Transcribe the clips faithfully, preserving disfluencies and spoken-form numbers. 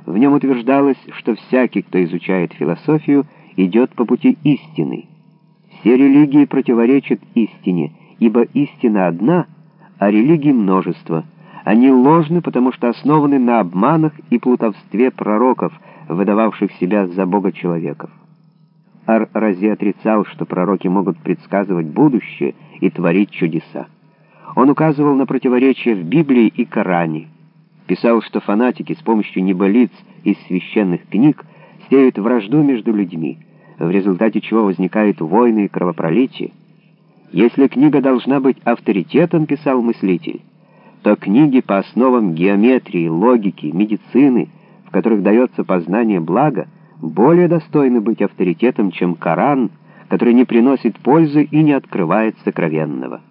В нем утверждалось, что всякий, кто изучает философию, идет по пути истины. Все религии противоречат истине, ибо истина одна, а религий множество. Они ложны, потому что основаны на обманах и плутовстве пророков, выдававших себя за Бога человеков. Ар-Рази отрицал, что пророки могут предсказывать будущее и творить чудеса. Он указывал на противоречия в Библии и Коране. Писал, что фанатики с помощью небылиц из священных книг сеют вражду между людьми, в результате чего возникают войны и кровопролитие. Если книга должна быть авторитетом, писал мыслитель, то книги по основам геометрии, логики, медицины, в которых дается познание блага, более достойны быть авторитетом, чем Коран, который не приносит пользы и не открывает сокровенного.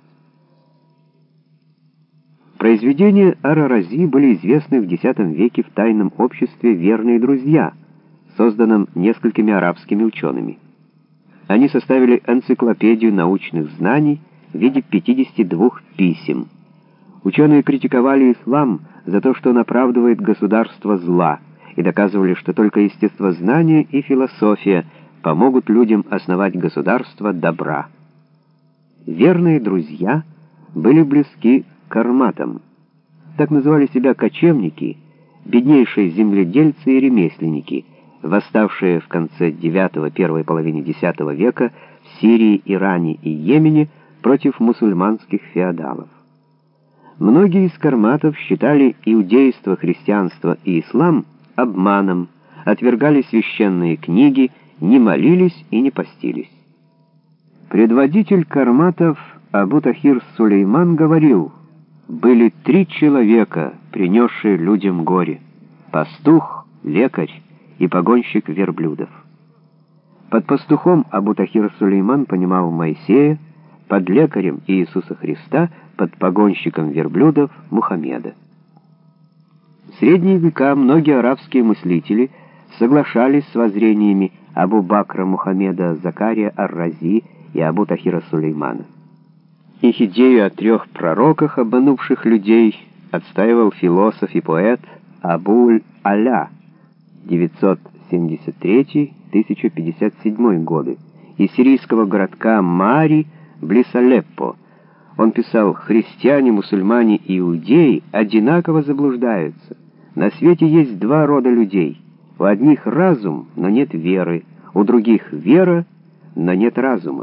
Произведения Ар-Рази были известны в десятом веке в тайном обществе «Верные друзья», созданном несколькими арабскими учеными. Они составили энциклопедию научных знаний в виде пятидесяти двух писем. Ученые критиковали ислам за то, что он оправдывает государство зла, и доказывали, что только естествознание и философия помогут людям основать государство добра. Верные друзья были близки к карматам. Так называли себя кочевники, беднейшие земледельцы и ремесленники, восставшие в конце девятого — первой половине десятого века в Сирии, Иране и Йемене против мусульманских феодалов. Многие из карматов считали иудейство, христианство и ислам обманом, отвергали священные книги, не молились и не постились. Предводитель карматов Абу-Тахир Сулейман говорил: «Были три человека, принесшие людям горе: пастух, лекарь и погонщик верблюдов». Под пастухом Абу-Тахир Сулейман понимал Моисея, под лекарем Иисуса Христа, под погонщиком верблюдов Мухаммеда. В средние века многие арабские мыслители соглашались с воззрениями Абу-Бакра Мухаммеда Закария Ар-Рази и Абу-Тахира Сулеймана. Их идею о трех пророках, обманувших людей, отстаивал философ и поэт Абуль-Аля девятьсот семьдесят третий — тысяча пятьдесят седьмой годы из сирийского городка Мари близ Алеппо. Он писал: «Христиане, мусульмане и иудеи одинаково заблуждаются. На свете есть два рода людей. У одних разум, но нет веры, у других вера, но нет разума».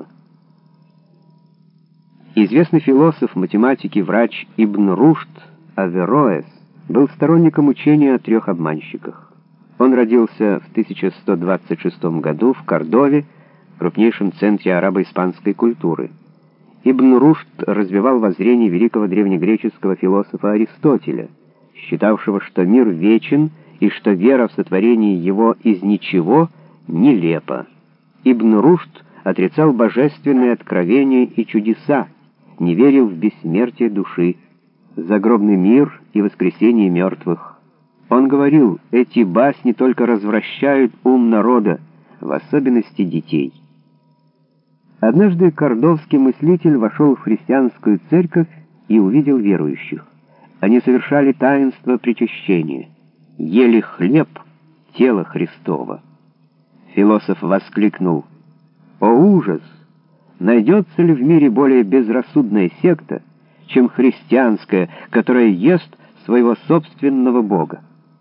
Известный философ, математик и врач Ибн Рушд Авероэс был сторонником учения о трех обманщиках. Он родился в тысяча сто двадцать шестом году в Кордове, крупнейшем центре арабо-испанской культуры. Ибн Рушд развивал воззрение великого древнегреческого философа Аристотеля, считавшего, что мир вечен и что вера в сотворение его из ничего нелепа. Ибн Рушд отрицал божественные откровения и чудеса, не верил в бессмертие души, загробный мир и воскресение мертвых. Он говорил: эти басни только развращают ум народа, в особенности детей. Однажды кордовский мыслитель вошел в христианскую церковь и увидел верующих. Они совершали таинство причащения, ели хлеб, тело Христово. Философ воскликнул: «О ужас! Найдется ли в мире более безрассудная секта, чем христианская, которая ест своего собственного Бога?»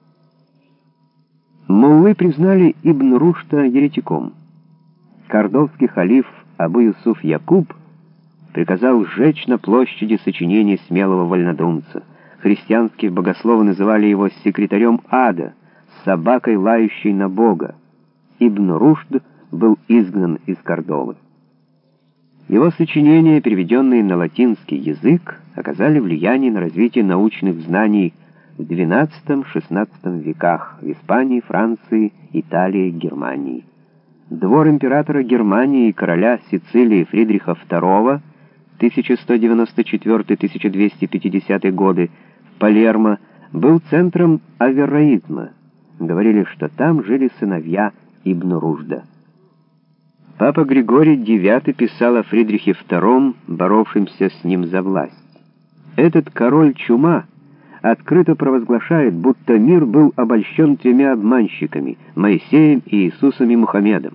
Муллы признали Ибн Рушда еретиком. Кордовский халиф Абу-Юсуф Якуб приказал сжечь на площади сочинение смелого вольнодумца. Христианские богословы называли его секретарем ада, собакой, лающей на Бога. Ибн Рушд был изгнан из Кордовы. Его сочинения, переведенные на латинский язык, оказали влияние на развитие научных знаний в двенадцатом-шестнадцатом веках в Испании, Франции, Италии, Германии. Двор императора Германии и короля Сицилии Фридриха второго тысяча сто девяносто четвёртый — тысяча двести пятидесятый годы в Палермо был центром авероизма. Говорили, что там жили сыновья Ибн Рушда. Папа Григорий девятый писал о Фридрихе втором, боровшемся с ним за власть. «Этот король чума открыто провозглашает, будто мир был обольщен тремя обманщиками — Моисеем, Иисусом и Мухаммедом.